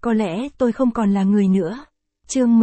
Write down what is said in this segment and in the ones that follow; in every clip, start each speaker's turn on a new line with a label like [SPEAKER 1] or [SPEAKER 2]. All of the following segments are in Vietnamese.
[SPEAKER 1] Có lẽ tôi không còn là người nữa. Chương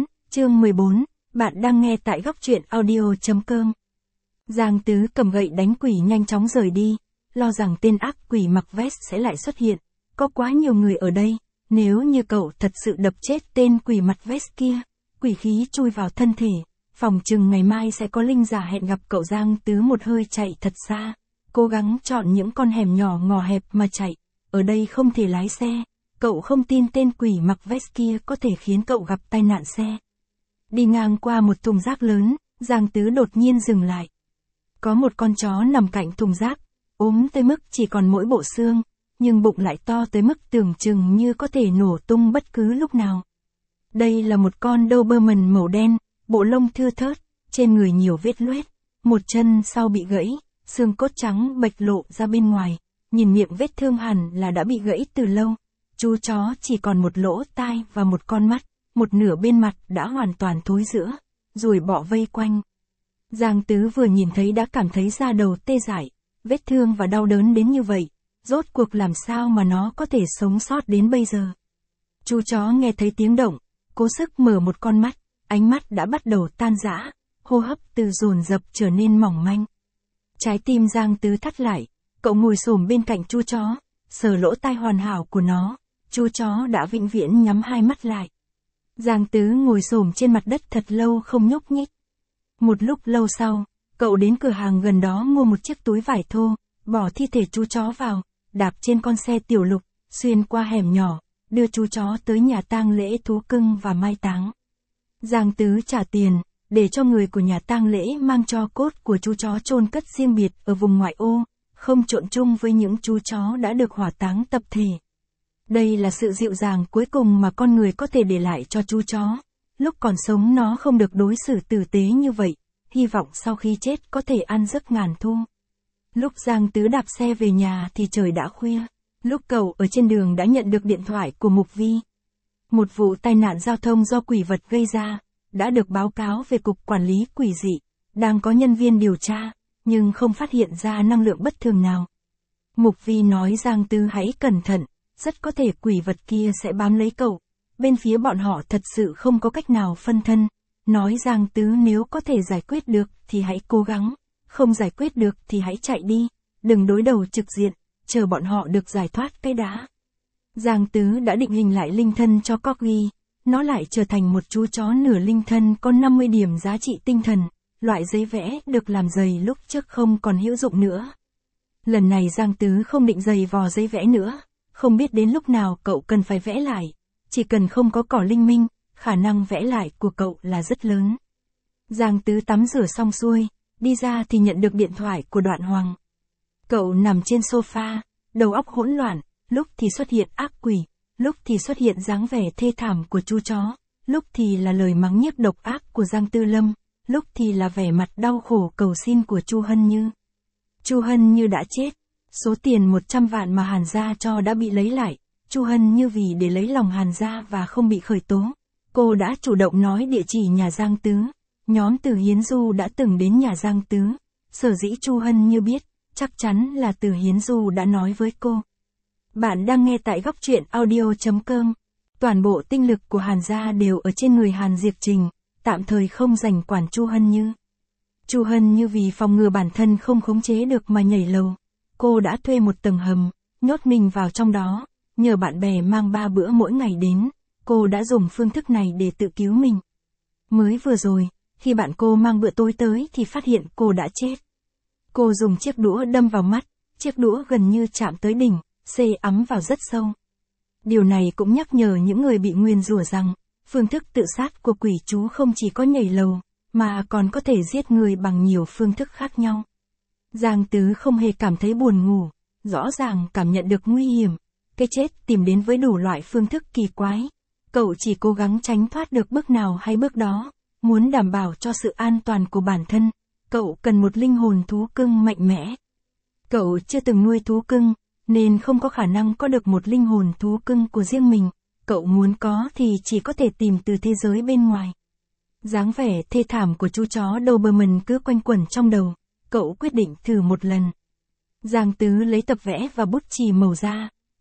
[SPEAKER 1] 14, bạn đang nghe tại góc truyện audio.com. Giang Tứ cầm gậy đánh quỷ nhanh chóng rời đi, lo rằng tên ác quỷ mặc vest sẽ lại xuất hiện. Có quá nhiều người ở đây, nếu như cậu thật sự đập chết tên quỷ mặt vest kia, quỷ khí chui vào thân thể, phòng chừng ngày mai sẽ có linh giả hẹn gặp cậu. Giang Tứ một hơi chạy thật xa, cố gắng chọn những con hẻm nhỏ ngõ hẹp mà chạy, ở đây không thể lái xe. Cậu không tin tên quỷ mặc vest kia có thể khiến cậu gặp tai nạn xe. Đi ngang qua một thùng rác lớn, Giang Tứ đột nhiên dừng lại. Có một con chó nằm cạnh thùng rác, ốm tới mức chỉ còn mỗi bộ xương, nhưng bụng lại to tới mức tưởng chừng như có thể nổ tung bất cứ lúc nào. Đây là một con Doberman màu đen, bộ lông thưa thớt, trên người nhiều vết loét, một chân sau bị gãy, xương cốt trắng bệch lộ ra bên ngoài, nhìn miệng vết thương hẳn là đã bị gãy từ lâu. Chú chó chỉ còn một lỗ tai và một con mắt, một nửa bên mặt đã hoàn toàn thối rữa, ruồi bọ vây quanh. Giang Tứ vừa nhìn thấy đã cảm thấy da đầu tê dại, vết thương và đau đớn đến như vậy, rốt cuộc làm sao mà nó có thể sống sót đến bây giờ. Chú chó nghe thấy tiếng động, cố sức mở một con mắt, ánh mắt đã bắt đầu tan rã, hô hấp từ dồn dập trở nên mỏng manh. Trái tim Giang Tứ thắt lại, cậu ngồi xổm bên cạnh chú chó, sờ lỗ tai hoàn hảo của nó. Chú chó đã vĩnh viễn nhắm hai mắt lại. Giang Tứ ngồi xổm trên mặt đất thật lâu không nhúc nhích. Một lúc lâu sau, cậu đến cửa hàng gần đó mua một chiếc túi vải thô, bỏ thi thể chú chó vào, đạp trên con xe tiểu lục, xuyên qua hẻm nhỏ, đưa chú chó tới nhà tang lễ thú cưng và mai táng. Giang Tứ trả tiền, để cho người của nhà tang lễ mang tro cốt của chú chó chôn cất riêng biệt ở vùng ngoại ô, không trộn chung với những chú chó đã được hỏa táng tập thể. Đây là sự dịu dàng cuối cùng mà con người có thể để lại cho chú chó. Lúc còn sống nó không được đối xử tử tế như vậy, hy vọng sau khi chết có thể ăn giấc ngàn thu. Lúc Giang Tứ đạp xe về nhà thì trời đã khuya. Lúc cậu ở trên đường đã nhận được điện thoại của Mục Vi. Một vụ tai nạn giao thông do quỷ vật gây ra, đã được báo cáo về Cục Quản lý Quỷ dị, đang có nhân viên điều tra, nhưng không phát hiện ra năng lượng bất thường nào. Mục Vi nói Giang Tứ hãy cẩn thận. Rất có thể quỷ vật kia sẽ bám lấy cậu. Bên phía bọn họ thật sự không có cách nào phân thân. Nói Giang Tứ nếu có thể giải quyết được thì hãy cố gắng. Không giải quyết được thì hãy chạy đi. Đừng đối đầu trực diện. Chờ bọn họ được giải thoát cái đã. Giang Tứ đã định hình lại linh thân cho Corgi. Nó lại trở thành một chú chó nửa linh thân có 50 điểm giá trị tinh thần. Loại giấy vẽ được làm dày lúc trước không còn hữu dụng nữa. Lần này Giang Tứ không định giày vò giấy vẽ nữa. Không biết đến lúc nào cậu cần phải vẽ lại. Chỉ cần không có cỏ linh minh, khả năng vẽ lại của cậu là rất lớn. Giang Tứ tắm rửa xong xuôi, đi ra thì nhận được điện thoại của Đoạn Hoàng. Cậu nằm trên sofa, đầu óc hỗn loạn, lúc thì xuất hiện ác quỷ, lúc thì xuất hiện dáng vẻ thê thảm của chú chó, lúc thì là lời mắng nhiếc độc ác của Giang Tư Lâm, lúc thì là vẻ mặt đau khổ cầu xin của Chu Hân Như. Chu Hân Như đã chết. Số tiền 100 vạn mà Hàn gia cho đã bị lấy lại. Chu Hân Như vì để lấy lòng Hàn gia và không bị khởi tố, cô đã chủ động nói địa chỉ nhà Giang Tứ. Nhóm Từ Hiến Du đã từng đến nhà Giang Tứ. Sở dĩ Chu Hân Như biết, chắc chắn là Từ Hiến Du đã nói với cô. Bạn đang nghe tại góc truyện audio.com. Toàn bộ tinh lực của Hàn gia đều ở trên người Hàn Diệp Trình, tạm thời không dành quản Chu Hân Như. Chu Hân Như vì phòng ngừa bản thân không khống chế được mà nhảy lầu. Cô đã thuê một tầng hầm, nhốt mình vào trong đó, nhờ bạn bè mang 3 bữa mỗi ngày đến, cô đã dùng phương thức này để tự cứu mình. Mới vừa rồi, khi bạn cô mang bữa tối tới thì phát hiện cô đã chết. Cô dùng chiếc đũa đâm vào mắt, chiếc đũa gần như chạm tới đỉnh, xê ắm vào rất sâu. Điều này cũng nhắc nhở những người bị nguyền rủa rằng, phương thức tự sát của quỷ chú không chỉ có nhảy lầu, mà còn có thể giết người bằng nhiều phương thức khác nhau. Giang Tứ không hề cảm thấy buồn ngủ, rõ ràng cảm nhận được nguy hiểm, cái chết tìm đến với đủ loại phương thức kỳ quái. Cậu chỉ cố gắng tránh thoát được bước nào hay bước đó, muốn đảm bảo cho sự an toàn của bản thân, cậu cần một linh hồn thú cưng mạnh mẽ. Cậu chưa từng nuôi thú cưng, nên không có khả năng có được một linh hồn thú cưng của riêng mình, cậu muốn có thì chỉ có thể tìm từ thế giới bên ngoài. Dáng vẻ thê thảm của chú chó Doberman cứ quanh quẩn trong đầu. Cậu quyết định thử một lần. Giang Tứ lấy tập vẽ và bút chì màu ra,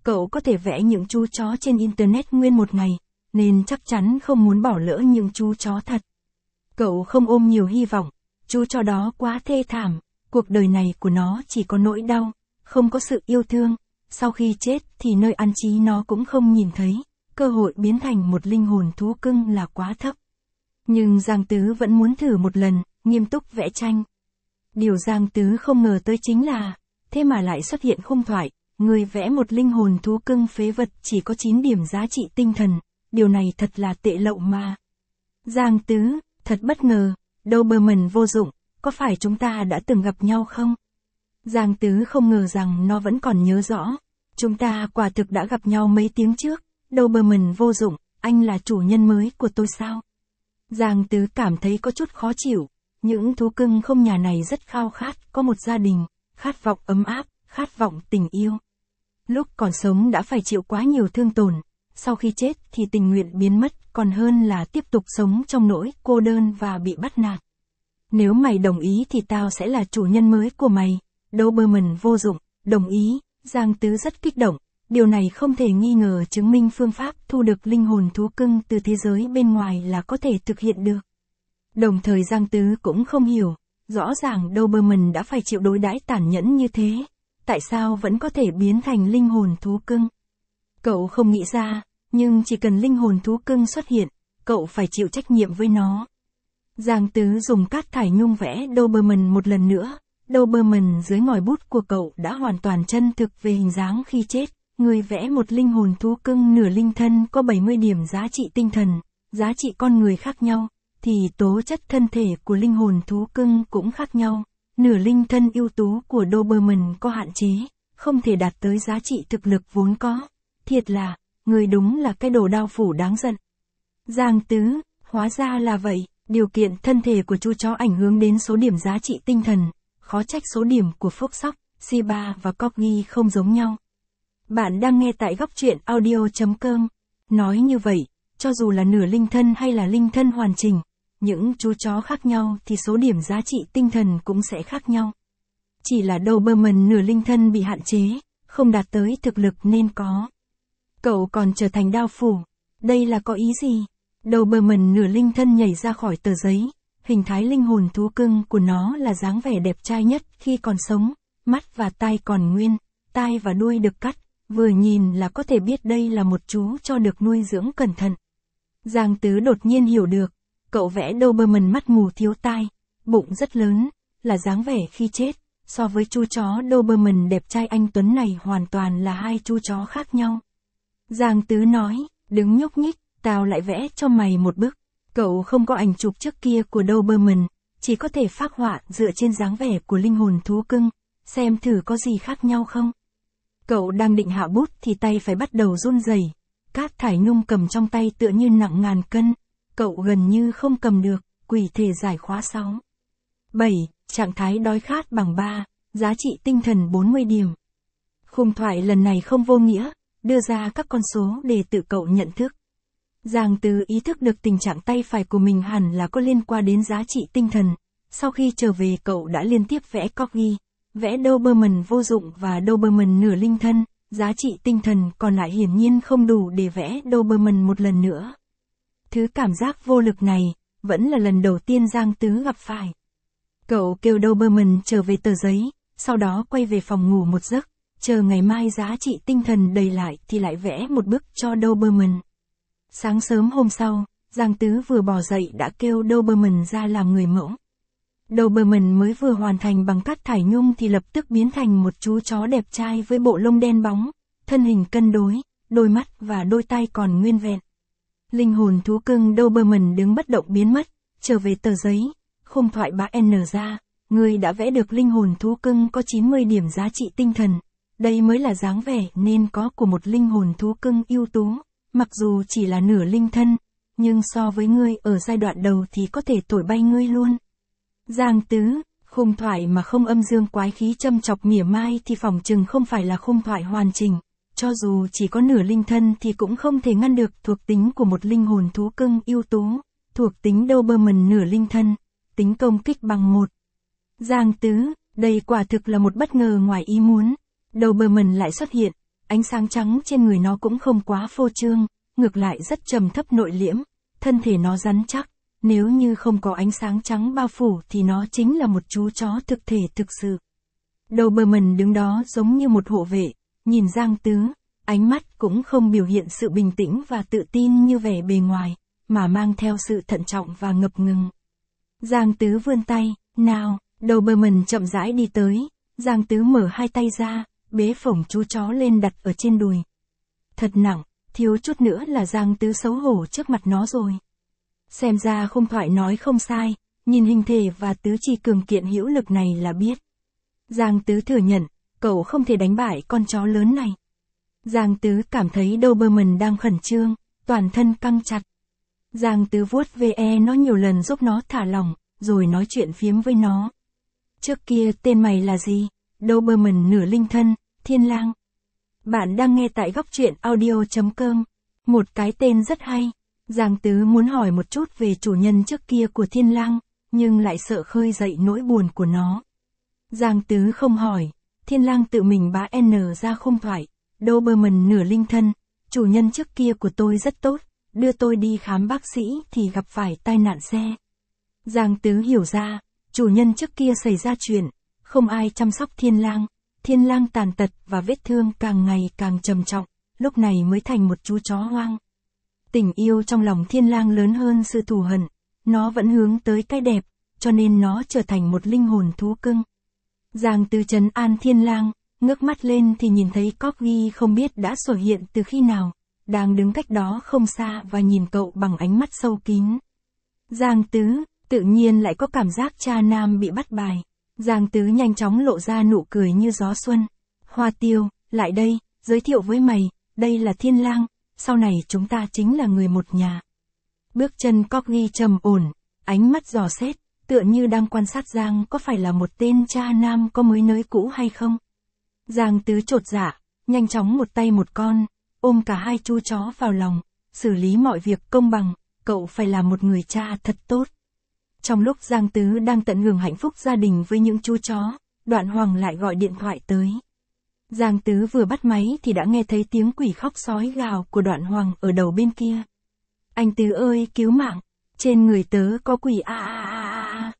[SPEAKER 1] cậu có thể vẽ những chú chó trên Internet nguyên một ngày, nên chắc chắn không muốn bỏ lỡ những chú chó thật. Cậu không ôm nhiều hy vọng, chú chó đó quá thê thảm, cuộc đời này của nó chỉ có nỗi đau, không có sự yêu thương, sau khi chết thì nơi an trí nó cũng không nhìn thấy, cơ hội biến thành một linh hồn thú cưng là quá thấp. Nhưng Giang Tứ vẫn muốn thử một lần, nghiêm túc vẽ tranh. Điều Giang Tứ không ngờ tới chính là, thế mà lại xuất hiện khung thoại, người vẽ một linh hồn thú cưng phế vật chỉ có 9 điểm giá trị tinh thần, điều này thật là tệ lậu mà. Giang Tứ, thật bất ngờ, Doberman vô dụng, có phải chúng ta đã từng gặp nhau không? Giang Tứ không ngờ rằng nó vẫn còn nhớ rõ. Chúng ta quả thực đã gặp nhau mấy tiếng trước, Doberman vô dụng, anh là chủ nhân mới của tôi sao? Giang Tứ cảm thấy có chút khó chịu, những thú cưng không nhà này rất khao khát, có một gia đình, khát vọng ấm áp, khát vọng tình yêu. Lúc còn sống đã phải chịu quá nhiều thương tổn, sau khi chết thì tình nguyện biến mất còn hơn là tiếp tục sống trong nỗi cô đơn và bị bắt nạt. Nếu mày đồng ý thì tao sẽ là chủ nhân mới của mày. Doberman vô dụng, đồng ý. Giang Tứ rất kích động, điều này không thể nghi ngờ chứng minh phương pháp thu được linh hồn thú cưng từ thế giới bên ngoài là có thể thực hiện được. Đồng thời Giang Tứ cũng không hiểu, rõ ràng Doberman đã phải chịu đối đãi tàn nhẫn như thế, tại sao vẫn có thể biến thành linh hồn thú cưng? Cậu không nghĩ ra, nhưng chỉ cần linh hồn thú cưng xuất hiện, cậu phải chịu trách nhiệm với nó. Giang Tứ dùng cát thải nhung vẽ Doberman một lần nữa. Doberman dưới ngòi bút của cậu đã hoàn toàn chân thực về hình dáng khi chết. Người vẽ một linh hồn thú cưng nửa linh thân có 70 điểm giá trị tinh thần, giá trị con người khác nhau, thì tố chất thân thể của linh hồn thú cưng cũng khác nhau. Nửa linh thân ưu tú của Doberman có hạn chế, không thể đạt tới giá trị thực lực vốn có. Thiệt là, người đúng là cái đồ đao phủ đáng giận. Giang Tứ, hóa ra là vậy, điều kiện thân thể của chú chó ảnh hưởng đến số điểm giá trị tinh thần. Khó trách số điểm của Phúc Sóc, Shiba và Corgi không giống nhau. Bạn đang nghe tại góc truyện audio.com. Nói như vậy, cho dù là nửa linh thân hay là linh thân hoàn chỉnh, những chú chó khác nhau thì số điểm giá trị tinh thần cũng sẽ khác nhau. Chỉ là Doberman nửa linh thân bị hạn chế, không đạt tới thực lực nên có. Cậu còn trở thành đao phủ. Đây là có ý gì? Doberman nửa linh thân nhảy ra khỏi tờ giấy. Hình thái linh hồn thú cưng của nó là dáng vẻ đẹp trai nhất khi còn sống, mắt và tai còn nguyên, tai và đuôi được cắt, vừa nhìn là có thể biết đây là một chú cho được nuôi dưỡng cẩn thận. Giang Tứ đột nhiên hiểu được, cậu vẽ Doberman mắt mù thiếu tai, bụng rất lớn, là dáng vẻ khi chết, so với chú chó Doberman đẹp trai anh tuấn này hoàn toàn là hai chú chó khác nhau. Giang Tứ nói, đừng nhúc nhích, tao lại vẽ cho mày một bức. Cậu không có ảnh chụp trước kia của Doberman, chỉ có thể phác họa dựa trên dáng vẻ của linh hồn thú cưng, xem thử có gì khác nhau không. Cậu đang định hạ bút thì tay phải bắt đầu run rẩy, cát thải nhung cầm trong tay tựa như nặng ngàn cân, cậu gần như không cầm được, quỷ thể giải khóa 6. 7. Trạng thái đói khát bằng 3, giá trị tinh thần 40 điểm. Khung thoại lần này không vô nghĩa, đưa ra các con số để tự cậu nhận thức. Giang Tứ ý thức được tình trạng tay phải của mình hẳn là có liên quan đến giá trị tinh thần. Sau khi trở về cậu đã liên tiếp vẽ Corgi, vẽ Doberman vô dụng và Doberman nửa linh thân, giá trị tinh thần còn lại hiển nhiên không đủ để vẽ Doberman một lần nữa. Thứ cảm giác vô lực này, vẫn là lần đầu tiên Giang Tứ gặp phải. Cậu kêu Doberman trở về tờ giấy, sau đó quay về phòng ngủ một giấc, chờ ngày mai giá trị tinh thần đầy lại thì lại vẽ một bức cho Doberman. Sáng sớm hôm sau, Giang Tứ vừa bò dậy đã kêu Doberman ra làm người mẫu. Doberman mới vừa hoàn thành bằng cát thải nhung thì lập tức biến thành một chú chó đẹp trai với bộ lông đen bóng, thân hình cân đối, đôi mắt và đôi tai còn nguyên vẹn. Linh hồn thú cưng Doberman đứng bất động biến mất, trở về tờ giấy, khung thoại bá N ra, người đã vẽ được linh hồn thú cưng có 90 điểm giá trị tinh thần. Đây mới là dáng vẻ nên có của một linh hồn thú cưng ưu tú. Mặc dù chỉ là nửa linh thân, nhưng so với ngươi ở giai đoạn đầu thì có thể thổi bay ngươi luôn. Giang Tứ, khung thoại mà không âm dương quái khí châm chọc mỉa mai thì phỏng chừng không phải là khung thoại hoàn chỉnh. Cho dù chỉ có nửa linh thân thì cũng không thể ngăn được thuộc tính của một linh hồn thú cưng ưu tú. Thuộc tính Doberman nửa linh thân, tính công kích bằng 1. Giang Tứ, đây quả thực là một bất ngờ ngoài ý muốn. Doberman lại xuất hiện. ánh sáng trắng trên người nó cũng không quá phô trương, ngược lại rất trầm thấp nội liễm, thân thể nó rắn chắc, nếu như không có ánh sáng trắng bao phủ thì nó chính là một chú chó thực thể thực sự. Doberman đứng đó giống như một hộ vệ, nhìn Giang Tứ, ánh mắt cũng không biểu hiện sự bình tĩnh và tự tin như vẻ bề ngoài, mà mang theo sự thận trọng và ngập ngừng. Giang Tứ vươn tay, nào, Doberman chậm rãi đi tới, Giang Tứ mở hai tay ra, bế phổng chú chó lên đặt ở trên đùi. Thật nặng, thiếu chút nữa là Giang Tứ xấu hổ trước mặt nó rồi. Xem ra không thoại nói không sai, nhìn hình thể và tứ chi cường kiện hữu lực này là biết. Giang Tứ thừa nhận, cậu không thể đánh bại con chó lớn này. Giang Tứ cảm thấy Doberman đang khẩn trương, toàn thân căng chặt. Giang Tứ vuốt ve nó nhiều lần giúp nó thả lỏng, rồi nói chuyện phiếm với nó. Trước kia tên mày là gì? Doberman nửa linh thân, Thiên Lang. Bạn đang nghe tại góc truyện audio.com. Một cái tên rất hay. Giang Tứ muốn hỏi một chút về chủ nhân trước kia của Thiên Lang, nhưng lại sợ khơi dậy nỗi buồn của nó. Giang Tứ không hỏi, Thiên Lang tự mình bá N ra không thoại. Doberman nửa linh thân, chủ nhân trước kia của tôi rất tốt, đưa tôi đi khám bác sĩ thì gặp phải tai nạn xe. Giang Tứ hiểu ra, chủ nhân trước kia xảy ra chuyện, không ai chăm sóc Thiên Lang tàn tật và vết thương càng ngày càng trầm trọng, lúc này mới thành một chú chó hoang. Tình yêu trong lòng Thiên Lang lớn hơn sự thù hận, nó vẫn hướng tới cái đẹp, cho nên nó trở thành một linh hồn thú cưng. Giang Tứ trấn an Thiên Lang, ngước mắt lên thì nhìn thấy Corgi không biết đã xuất hiện từ khi nào, đang đứng cách đó không xa và nhìn cậu bằng ánh mắt sâu kín. Giang Tứ, tự nhiên lại có cảm giác cha nam bị bắt bài. Giang Tứ nhanh chóng lộ ra nụ cười như gió xuân. Hoa Tiêu, lại đây, giới thiệu với mày, đây là Thiên Lang, sau này chúng ta chính là người một nhà. Bước chân Corgi trầm ổn, ánh mắt dò xét, tựa như đang quan sát Giang có phải là một tên cha nam có mới nới cũ hay không. Giang Tứ chột dạ, nhanh chóng một tay một con, ôm cả hai chú chó vào lòng, xử lý mọi việc công bằng, cậu phải là một người cha thật tốt. Trong lúc Giang Tứ đang tận hưởng hạnh phúc gia đình với những chú chó, Đoạn Hoàng lại gọi điện thoại tới. Giang Tứ vừa bắt máy thì đã nghe thấy tiếng quỷ khóc sói gào của Đoạn Hoàng ở đầu bên kia. Anh Tứ ơi, cứu mạng, trên người tớ có quỷ a.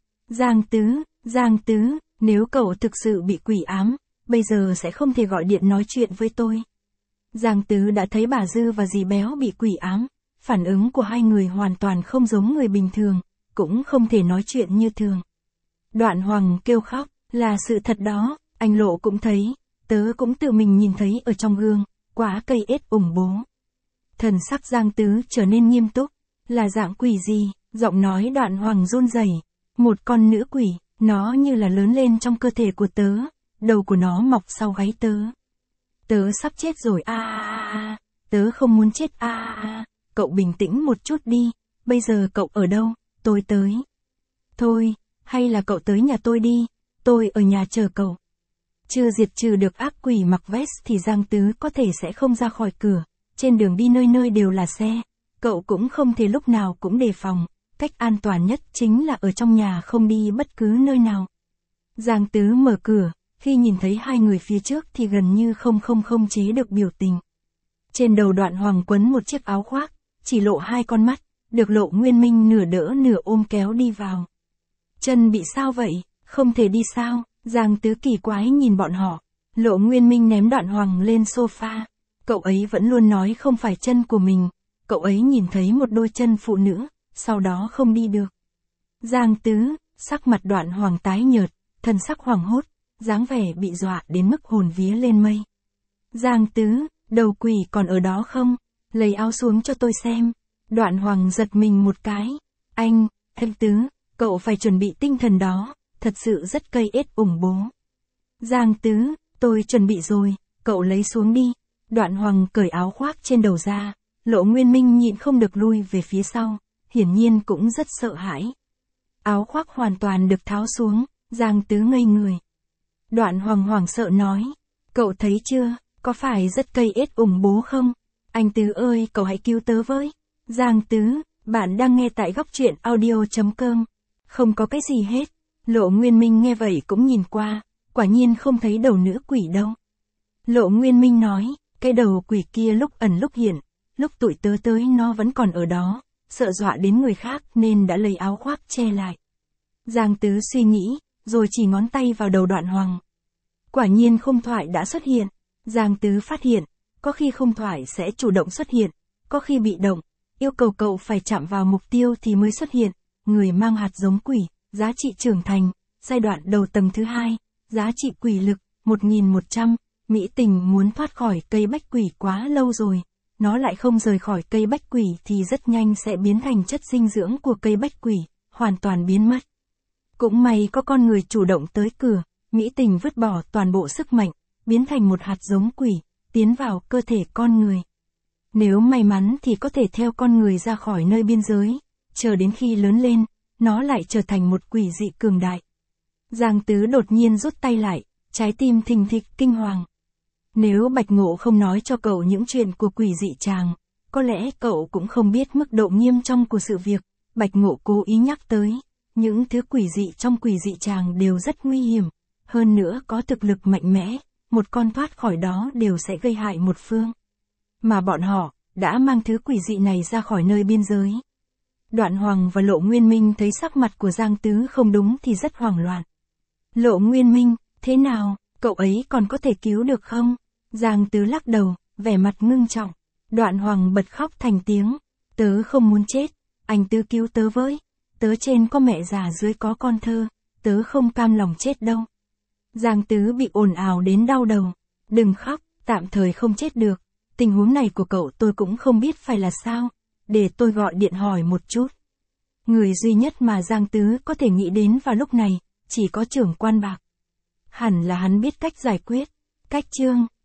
[SPEAKER 1] Giang Tứ, nếu cậu thực sự bị quỷ ám, bây giờ sẽ không thể gọi điện nói chuyện với tôi. Giang Tứ đã thấy bà Dư và dì Béo bị quỷ ám, phản ứng của hai người hoàn toàn không giống người bình thường, cũng không thể nói chuyện như thường. Đoạn Hoàng kêu khóc, là sự thật đó, anh Lộ cũng thấy, tớ cũng tự mình nhìn thấy ở trong gương, quả cây ết ủng bố. Thần sắc Giang Tứ trở nên nghiêm túc, là dạng quỷ gì, giọng nói Đoạn Hoàng run rẩy, một con nữ quỷ, nó như là lớn lên trong cơ thể của tớ, đầu của nó mọc sau gáy tớ. Tớ sắp chết rồi tớ không muốn chết cậu bình tĩnh một chút đi, bây giờ cậu ở đâu, tôi tới. Thôi, hay là cậu tới nhà tôi đi, tôi ở nhà chờ cậu. Chưa diệt trừ được ác quỷ mặc vest thì Giang Tứ có thể sẽ không ra khỏi cửa, trên đường đi nơi nơi đều là xe, cậu cũng không thể lúc nào cũng đề phòng, cách an toàn nhất chính là ở trong nhà không đi bất cứ nơi nào. Giang Tứ mở cửa, khi nhìn thấy hai người phía trước thì gần như không chế được biểu tình. Trên đầu Đoạn Hoàng quấn một chiếc áo khoác, chỉ lộ hai con mắt, được Lộ Nguyên Minh nửa đỡ nửa ôm kéo đi vào. Chân bị sao vậy, không thể đi sao? Giang Tứ kỳ quái nhìn bọn họ. Lộ Nguyên Minh ném Đoạn Hoàng lên sofa. Cậu ấy vẫn luôn nói không phải chân của mình. Cậu ấy nhìn thấy một đôi chân phụ nữ, sau đó không đi được. Giang Tứ, sắc mặt Đoạn Hoàng tái nhợt, thân sắc hoảng hốt, dáng vẻ bị dọa đến mức hồn vía lên mây. Giang Tứ, đầu quỷ còn ở đó không? Lấy áo xuống cho tôi xem. Đoạn Hoàng giật mình một cái. Anh Tứ, cậu phải chuẩn bị tinh thần đó, thật sự rất cây ết ủng bố. Giang Tứ, tôi chuẩn bị rồi, cậu lấy xuống đi. Đoạn Hoàng cởi áo khoác trên đầu ra, Lộ Nguyên Minh nhịn không được lui về phía sau, hiển nhiên cũng rất sợ hãi. Áo khoác hoàn toàn được tháo xuống, Giang Tứ ngây người. Đoạn Hoàng hoảng sợ nói, cậu thấy chưa, có phải rất cây ết ủng bố không? Anh Tứ ơi, cậu hãy cứu tớ với. Giang Tứ, bạn đang nghe tại góc truyện audio.com. Không có cái gì hết. Lộ Nguyên Minh nghe vậy cũng nhìn qua, quả nhiên không thấy đầu nữ quỷ đâu. Lộ Nguyên Minh nói, Cái đầu quỷ kia lúc ẩn lúc hiện, lúc tụi tớ tới nó vẫn còn ở đó, sợ dọa đến người khác nên đã lấy áo khoác che lại. Giang Tứ suy nghĩ, rồi chỉ ngón tay vào đầu Đoạn Hoàng. Quả nhiên không thoại đã xuất hiện. Giang Tứ phát hiện, có khi không thoại sẽ chủ động xuất hiện, có khi bị động, yêu cầu cậu phải chạm vào mục tiêu thì mới xuất hiện. Người mang hạt giống quỷ, giá trị trưởng thành, giai đoạn đầu tầng thứ 2, giá trị quỷ lực, 1100, Mỹ Tình muốn thoát khỏi cây bách quỷ quá lâu rồi, nó lại không rời khỏi cây bách quỷ thì rất nhanh sẽ biến thành chất dinh dưỡng của cây bách quỷ, hoàn toàn biến mất. Cũng may có con người chủ động tới cửa, Mỹ Tình vứt bỏ toàn bộ sức mạnh, biến thành một hạt giống quỷ, tiến vào cơ thể con người. Nếu may mắn thì có thể theo con người ra khỏi nơi biên giới, chờ đến khi lớn lên, nó lại trở thành một quỷ dị cường đại. Giang Tứ đột nhiên rút tay lại, trái tim thình thịch kinh hoàng. Nếu Bạch Ngộ không nói cho cậu những chuyện của quỷ dị chàng, có lẽ cậu cũng không biết mức độ nghiêm trọng của sự việc. Bạch Ngộ cố ý nhắc tới, những thứ quỷ dị trong quỷ dị chàng đều rất nguy hiểm, hơn nữa có thực lực mạnh mẽ, một con thoát khỏi đó đều sẽ gây hại một phương. Mà bọn họ, đã mang thứ quỷ dị này ra khỏi nơi biên giới. Đoạn Hoàng và Lộ Nguyên Minh thấy sắc mặt của Giang Tứ không đúng thì rất hoảng loạn. Lộ Nguyên Minh, thế nào, cậu ấy còn có thể cứu được không? Giang Tứ lắc đầu, vẻ mặt ngưng trọng. Đoạn Hoàng bật khóc thành tiếng. Tớ không muốn chết, anh Tứ cứu tớ với. Tớ trên có mẹ già dưới có con thơ, tớ không cam lòng chết đâu. Giang Tứ bị ồn ào đến đau đầu. Đừng khóc, tạm thời không chết được. Tình huống này của cậu tôi cũng không biết phải là sao. Để tôi gọi điện hỏi một chút. Người duy nhất mà Giang Tứ có thể nghĩ đến vào lúc này, chỉ có trưởng quan Bạc. Hẳn là hắn biết cách giải quyết. Cách chương